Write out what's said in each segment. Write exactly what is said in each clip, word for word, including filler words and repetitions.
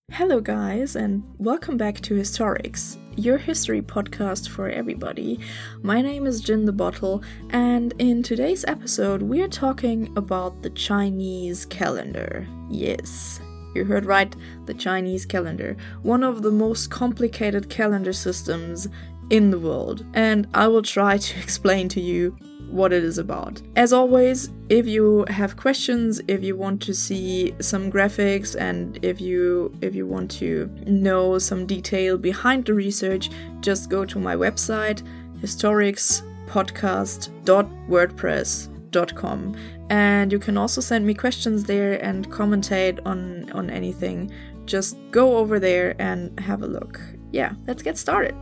Hello, guys, and welcome back to Historics, your history podcast for everybody. My name is Jin the Bottle, and in today's episode, we are talking about the Chinese calendar. Yes, you heard right, the Chinese calendar, one of the most complicated calendar systems in the world, and I will try to explain to you what it is about. As always, if you have questions, if you want to see some graphics, and if you if you want to know some detail behind the research, just go to my website historics podcast dot wordpress dot com, and you can also send me questions there and commentate on on anything. Just go over there and have a look. Yeah, let's get started.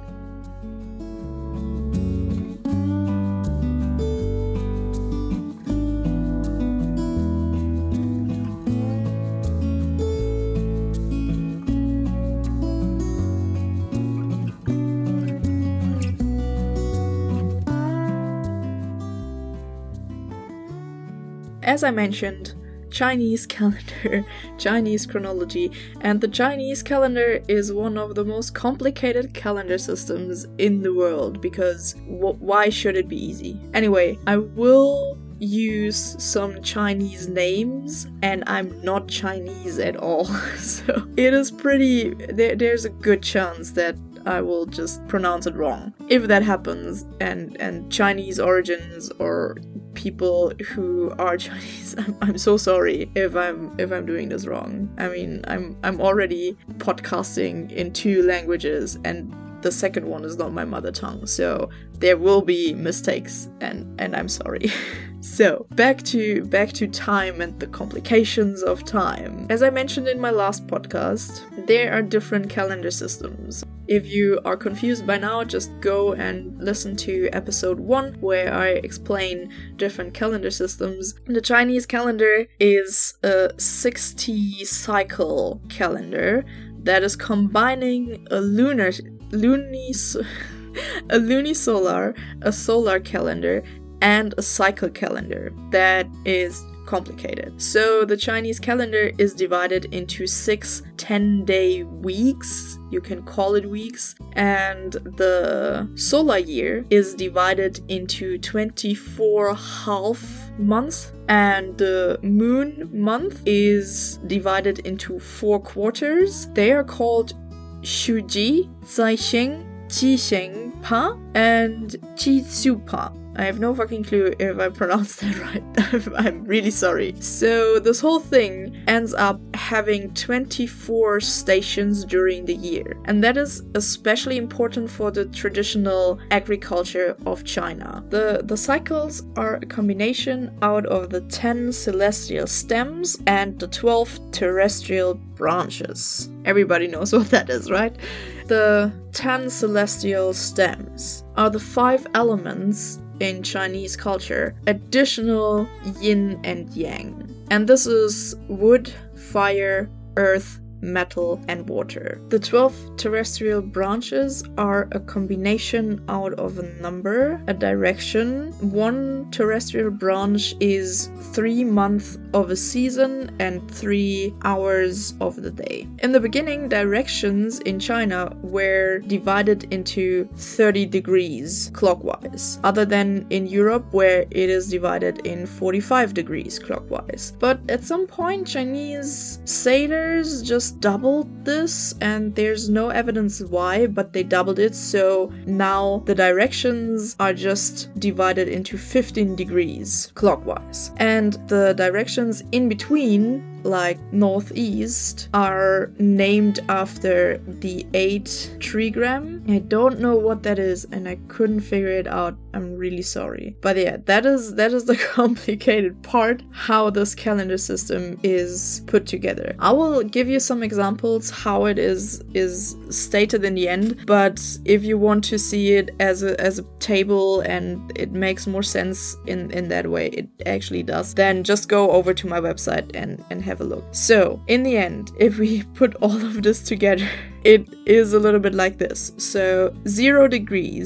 As I mentioned, Chinese calendar, Chinese chronology, and the Chinese calendar is one of the most complicated calendar systems in the world because w- why should it be easy? Anyway, I will use some Chinese names, and I'm not Chinese at all, so it is pretty, there, there's a good chance that I will just pronounce it wrong. If that happens, and, and Chinese origins or people who are Chinese, I'm, I'm so sorry if I'm if I'm doing this wrong. I mean, I'm I'm already podcasting in two languages, and the second one is not my mother tongue, so there will be mistakes, and and I'm sorry. So back to back to time and the complications of time. As I mentioned in my last podcast, there are different calendar systems. If you are confused by now, just go and listen to episode one, where I explain different calendar systems. The Chinese calendar is a sixty cycle calendar that is combining a lunar, lunis, a lunisolar, a solar calendar, and a cycle calendar that is complicated. So the Chinese calendar is divided into six ten-day weeks. You can call it weeks. And the solar year is divided into twenty-four half months. And the moon month is divided into four quarters. They are called Shuji, Zaixing, Qixing Pa, and Qixu Pa. I have no fucking clue if I pronounced that right. I'm really sorry. So this whole thing ends up having twenty-four stations during the year. And that is especially important for the traditional agriculture of China. The, the cycles are a combination out of the ten celestial stems and the twelve terrestrial branches. Everybody knows what that is, right? The ten celestial stems are the five elements in Chinese culture, additional yin and yang. And this is wood, fire, earth, metal, and water. The twelve terrestrial branches are a combination out of a number, a direction. One terrestrial branch is three months of a season and three hours of the day. In the beginning, directions in China were divided into thirty degrees clockwise, other than in Europe where it is divided in forty-five degrees clockwise. But at some point, Chinese sailors just doubled this, and there's no evidence why, but they doubled it, so now the directions are just divided into fifteen degrees clockwise. And the directions in between, like northeast, are named after the eight trigram. I don't know what that is, and I couldn't figure it out. I'm really sorry. But yeah, that is that is the complicated part, how this calendar system is put together. I will give you some examples how it is is stated in the end, but if you want to see it as a as a table and it makes more sense in, in that way, it actually does, then just go over to my website and, and have a look. So, in the end, if we put all of this together, it is a little bit like this. So, zero degrees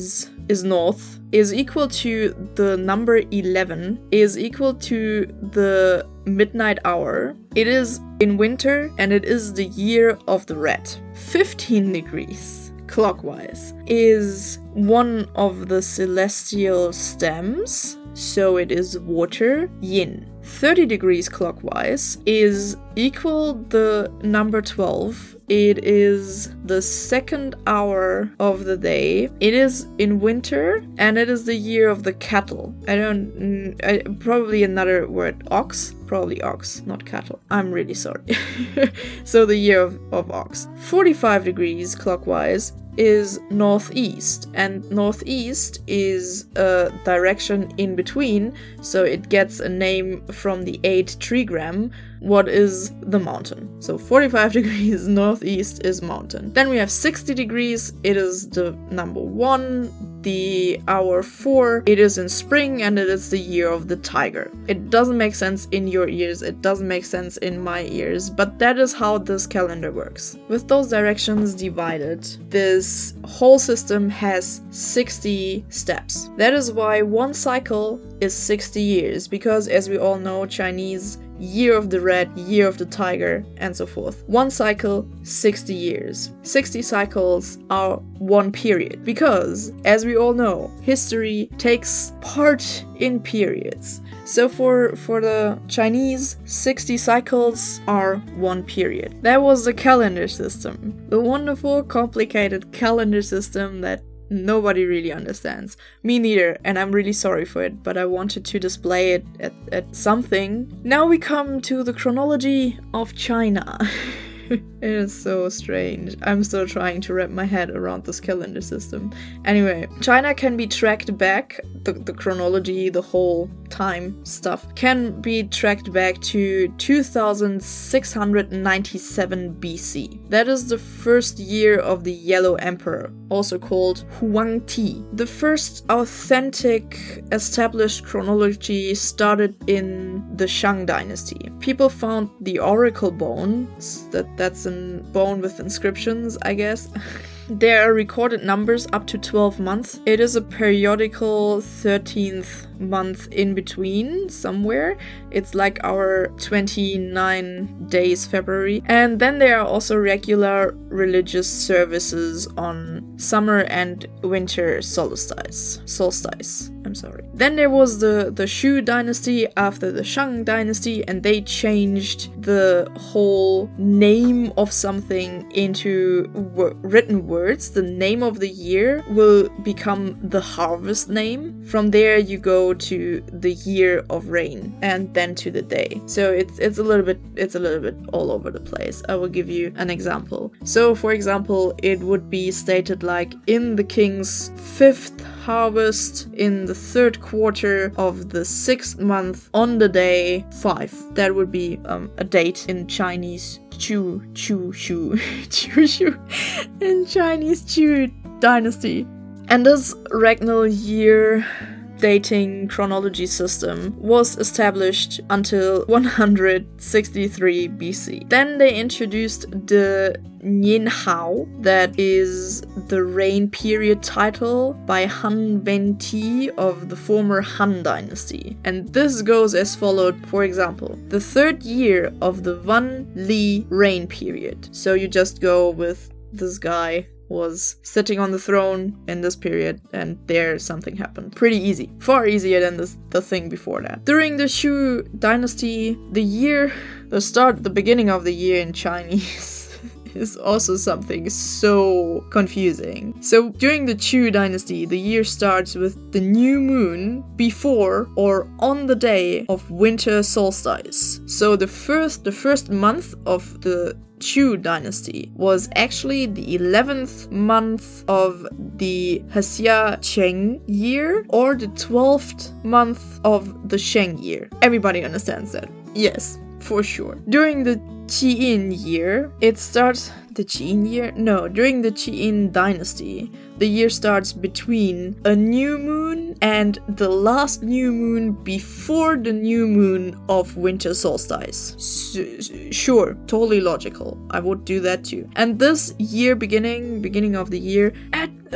is north, is equal to the number eleven, is equal to the midnight hour. It is in winter and it is the year of the rat. fifteen degrees clockwise is one of the celestial stems, so it is water, yin. thirty degrees clockwise is equal the number twelve. It is the second hour of the day. It is in winter and it is the year of the cattle. I don't... I, probably another word. Ox? Probably ox, not cattle. I'm really sorry. So the year of, of ox. forty-five degrees clockwise is northeast, and northeast is a direction in between, so it gets a name from the eight trigram. What is the mountain? So forty-five degrees northeast is mountain. Then we have sixty degrees, it is the number one, the hour four, it is in spring and it is the year of the tiger. It doesn't make sense in your ears, it doesn't make sense in my ears, but that is how this calendar works. With those directions divided, this whole system has sixty steps. That is why one cycle is sixty years, because as we all know, Chinese year of the rat, year of the tiger, and so forth. One cycle, sixty years. sixty cycles are one period, because, as we all know, history takes part in periods. So for, for the Chinese, sixty cycles are one period. That was the calendar system. The wonderful, complicated calendar system that nobody really understands. Me neither, and I'm really sorry for it, but I wanted to display it at, at something. Now we come to the chronology of China. It is so strange. I'm still trying to wrap my head around this calendar system. Anyway, China can be tracked back, the, the chronology, the whole time stuff, can be tracked back to two thousand six hundred ninety-seven B C. That is the first year of the Yellow Emperor, also called Huangti. The first authentic established chronology started in the Shang dynasty. People found the oracle bones, that that's a bone with inscriptions, I guess. There are recorded numbers up to twelve months. It is a periodical thirteenth month in between somewhere. It's like our twenty-nine days February. And then there are also regular religious services on summer and winter solstice. Solstice. I'm sorry. Then there was the, the Shu dynasty after the Shang dynasty, and they changed the whole name of something into w- written words. The name of the year will become the harvest name. From there you go to the year of rain and then to the day. So it's it's a little bit it's a little bit all over the place. I will give you an example. So for example, it would be stated like in the king's fifth harvest in the third quarter of the sixth month on the day five. That would be um, a date in Chinese Chu Chu Shu Chu Shu in Chinese Chu dynasty. And this regnal year dating chronology system was established until one hundred sixty-three B C. Then they introduced the Nianhao, that is the reign period title by Han Wenti of the former Han dynasty. And this goes as followed. For example, the third year of the Wan Li reign period. So you just go with this guy was sitting on the throne in this period, and there something happened. Pretty easy. Far easier than this, the thing before that. During the Shu dynasty, the year, the start, the beginning of the year in Chinese is also something so confusing. So during the Chu dynasty, the year starts with the new moon before or on the day of winter solstice. So the first, the first month of the Chu dynasty was actually the eleventh month of the Haxia Cheng year or the twelfth month of the Sheng year. Everybody understands that? Yes, for sure. During the Qin year, it starts... The Qin year? No, during the Qin dynasty, the year starts between a new moon and the last new moon before the new moon of winter solstice. S- sure, totally logical. I would do that too. And this year beginning, beginning of the year, at... Uh,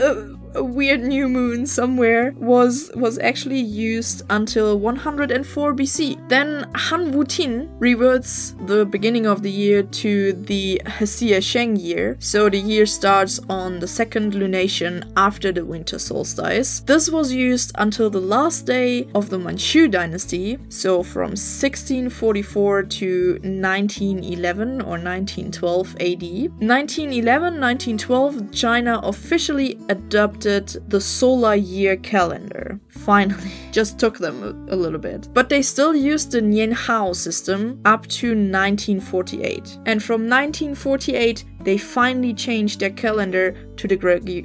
a weird new moon somewhere was was actually used until one hundred four B C. Then Han Wutin reverts the beginning of the year to the Hsia Sheng year, so the year starts on the second lunation after the winter solstice. This was used until the last day of the Manchu dynasty, so from sixteen forty-four to nineteen eleven or nineteen twelve A D. nineteen eleven, nineteen twelve, China officially adopted the solar year calendar. Finally, just took them a, a little bit. But they still used the Nianhao system up to nineteen forty-eight. And from nineteen forty-eight, they finally changed their calendar to the Greg-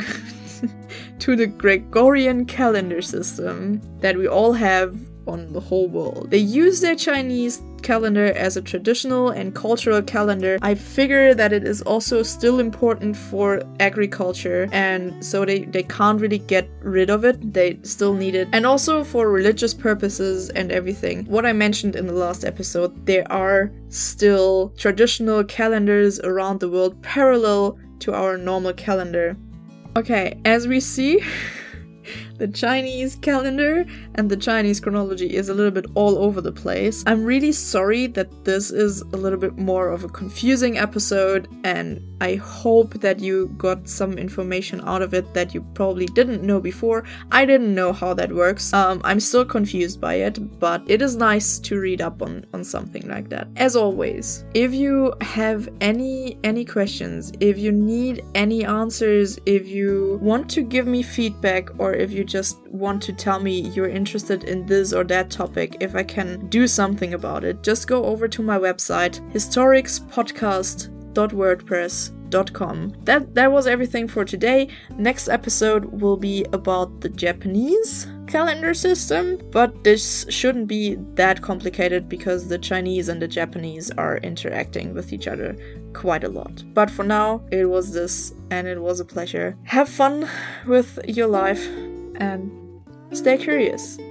to the Gregorian calendar system that we all have on the whole world. They use their Chinese calendar as a traditional and cultural calendar. I figure that it is also still important for agriculture, and so they, they can't really get rid of it. They still need it. And also for religious purposes and everything. What I mentioned in the last episode, there are still traditional calendars around the world parallel to our normal calendar. Okay, as we see, the Chinese calendar and the Chinese chronology is a little bit all over the place. I'm really sorry that this is a little bit more of a confusing episode, and I hope that you got some information out of it that you probably didn't know before. I didn't know how that works. Um, I'm still confused by it, but it is nice to read up on, on something like that. As always, if you have any any questions, if you need any answers, if you want to give me feedback, or if you just want to tell me you're interested in this or that topic, if I can do something about it, just go over to my website, historics podcast dot wordpress dot com. That that was everything for today. Next episode will be about the Japanese calendar system, but this shouldn't be that complicated because the Chinese and the Japanese are interacting with each other quite a lot. But for now, it was this, and it was a pleasure. Have fun with your life and stay curious.